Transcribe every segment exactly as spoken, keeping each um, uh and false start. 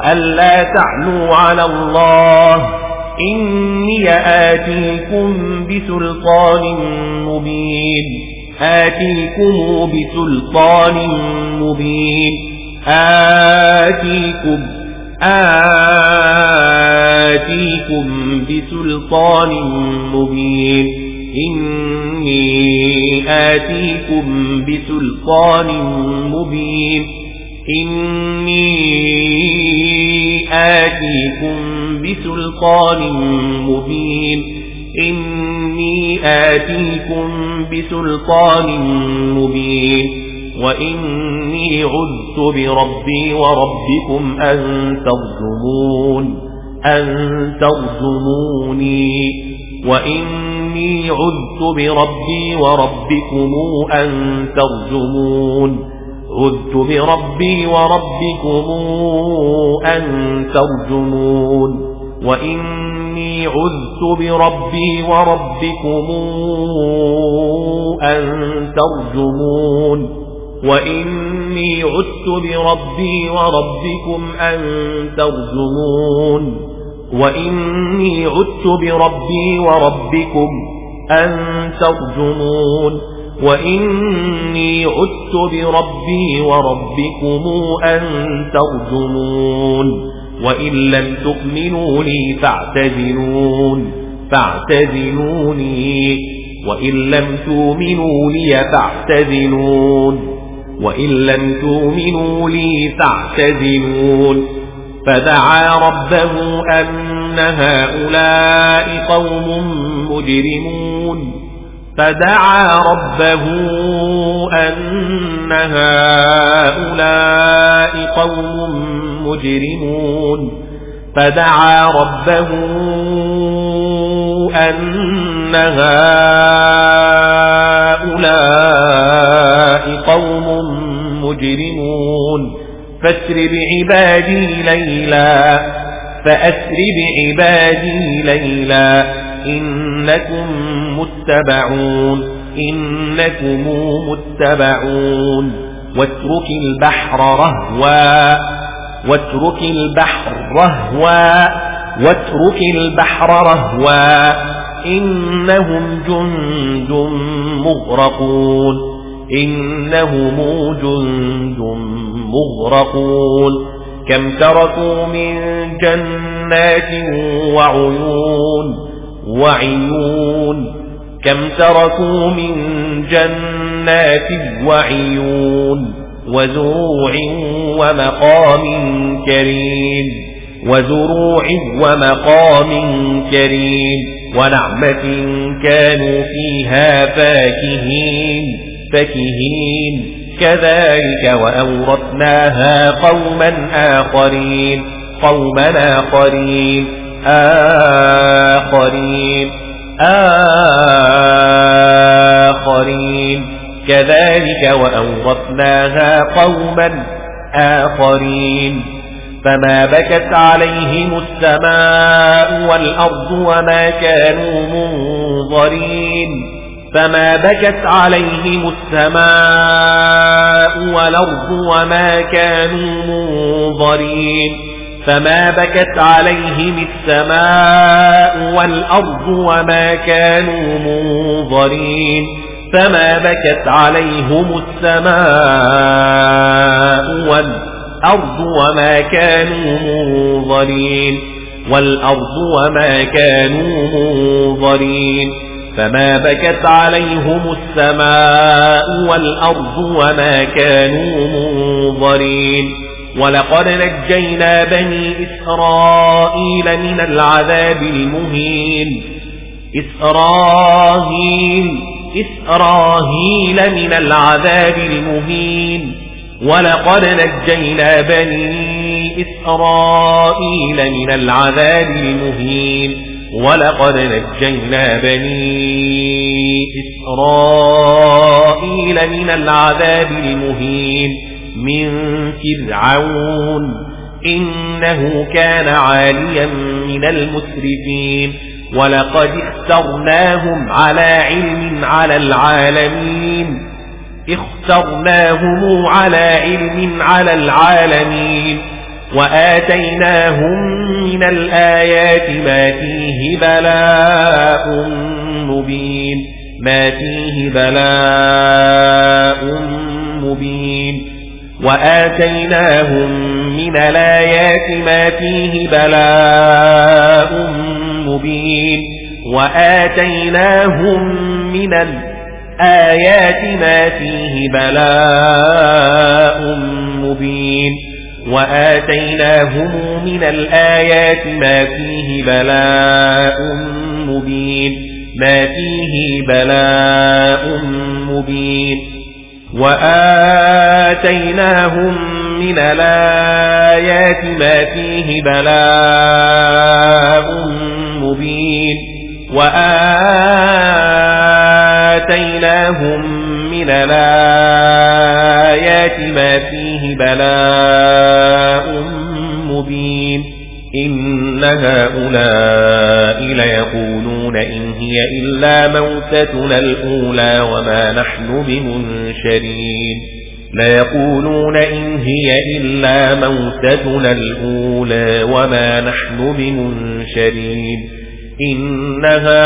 ألا تعلوا على الله إني آتيكم بسلطان مبين آتيكم بسلطان مبين آتيكم آتيكم بسلطان مبين إني آتيكم بسلطان مبين إني آتيكم بسلطان مبين إني آتيكم بسلطان مبين وإني عذت بربي وربكم أن ترجمون أن ترجموني وإني عذت بربي وربكم أن ترجمون عذت بربي وربكم أن ترجمون وإني عذت بربي وربكم أن ترجمون وإني عذت بربي وربكم أن ترجمون وإني عذت بربي وربكم أن ترجمون وإني عذت بربي وربكم أن ترجمون وإن لم تؤمنوا لي فاعتزلون فاعتزلوني وإن لم تؤمنوا لي فاعتزلون وإن لم تؤمنوا لي فاعتزلون فدعا ربه أن هؤلاء قوم مجرمون فدعا ربه أن هؤلاء قوم مجرمون فدعا ربه أن هؤلاء قوم مجرمون فاسر بعبادي ليلا فأسر بعبادي ليلا إنكم متبعون إنكم متبعون واترك البحر رهوا واترك البحر رهوا واترك البحر رهوا إنهم جند مغرقون إنهم جند مغرقون كم تركوا من جنات وعيون وعيون كم تركوا من جنات وعيون وزروع ومقام كريم وزروع ومقام كريم ونعمة كانوا فيها فاكهين فاكهين كذلك وأورثناها قوما آخرين قوما آخرين آخرين آخرين كذلك وأورثناها قوما آخرين فما بكت عليهم السماء والأرض وما كانوا منظرين فما بكت عليهم السماء والأرض وما كانوا منظرين فما بكت عليهم السماء والأرض وما كانوا منظرين فما بكت عليهم السماء والأرض وما كانوا منظرين والأرض وما كانوا منظرين فما بكت عليهم السماء والأرض وما كانوا منظرين ولقد نجينا بني إسرائيل من العذاب المهين إسرائيل إسرائيل من العذاب المهين ولقد نجينا بني إسرائيل من العذاب المهين ولقد نجينا بني إسرائيل من العذاب المهين من فرعون إنه كان عاليا من المسرفين ولقد اخترناهم على علم على العالمين اخترناهم على علم على العالمين وآتيناهم من الآيات ما فيه بلاء مبين ما فيه بلاء مبين وآتيناهم من الآيات ما فيه بلاء مبين وآتيناهم من الآيات ما فيه بلاء مبين وآتيناهم من الآيات ما فيه بلاء مبين ما فيه بلاء مبين وآتيناهم من الآيات ما فيه بلاء مبين وآتيناهم من الآيات ما فيه بلاء مبين إن هؤلاء ليقولون إن هي إلا موتتنا الأولى وما نحن بمنشرين ليقولون إن هي إلا موتتنا الأولى وما نحن بمنشرين إن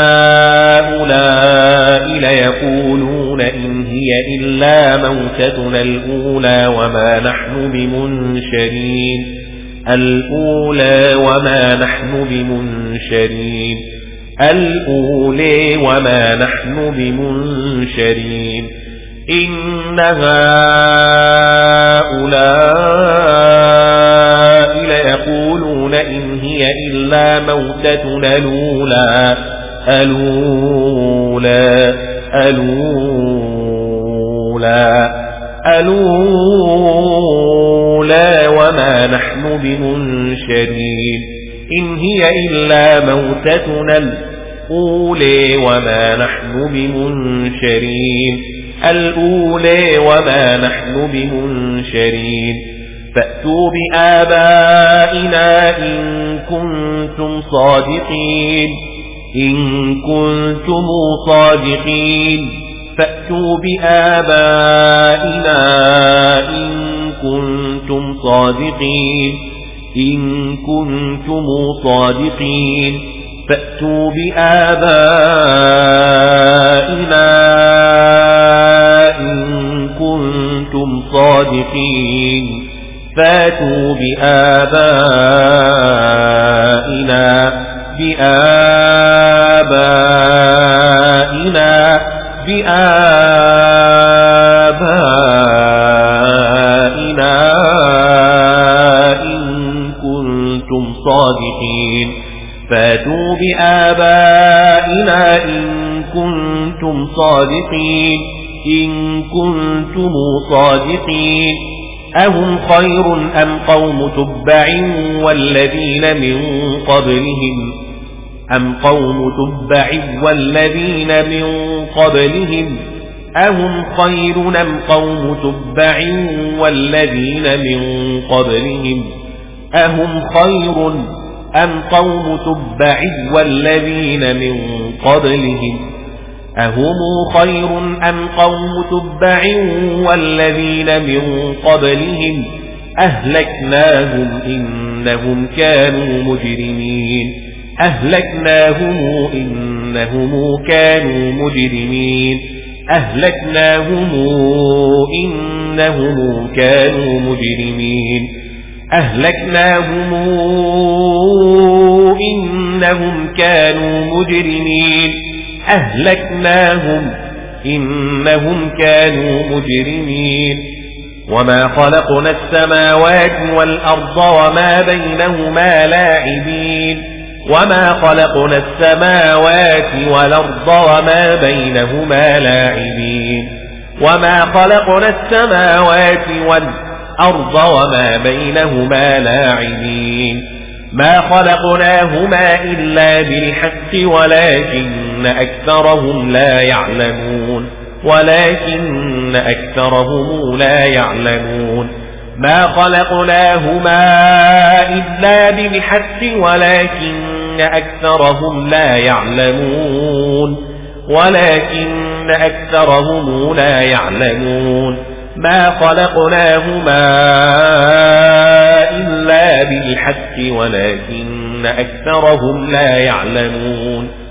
هؤلاء ليقولون إن هي إلا موتتنا الأولى وما نحن بمنشرين الأولى وما نحن بمنشرين الأولى وما نحن بمنشرين إن هؤلاء ليقولون إن هي إلا موتتنا الأولى الأولى الأولى الأولى وما نحن بمنشرين إن هي إلا موتتنا الأولى وما نحن بمنشرين الأولى وما نحن بمنشرين فأتوا بآبائنا إن كنتم صادقين إن كنتم صادقين فأتوا بآبائنا إن كنتم صادقين إن كنتم صادقين فأتوا بآبائنا إن كنتم صادقين فأتوا بآبائنا بآبائنا بآبائنا إن كنتم صادقين فأتوا بآبائنا إن كنتم صادقين إن كنتم صادقين أهم خير أم قوم تبع والذين من قبلهم أم قوم تبع والذين من قبلهم أهم خير أم قوم تبع والذين من قبلهم أهم خير أم قوم تبع والذين من قبلهم أهم خير أم قوم تبع والذين من قبلهم أهلكناهم إنهم كانوا مجرمين أهلكناهم إنهم كانوا مجرمين أهلكناهم إنهم كانوا مجرمين أهلكناهم إنهم كانوا مجرمين أهلكناهم إنهم كانوا مجرمين وما خلقنا السماوات والأرض وما بينهما لاعبين وما خلقنا السماوات والأرض وما بينهما لاعبين وما خلقنا السماوات والأرض وما بينهما لاعبين ما خلقناهما إلا بالحق ولكن أكثرهم لا يعلمون ولكن أكثرهم لا يعلمون ما خلقناهما إلا بالحق ولكن أكثرهم لا يعلمون ولكن أكثرهم لا يعلمون ما خلقناهما إلا إلا بالحق ولكن أكثرهم لا يعلمون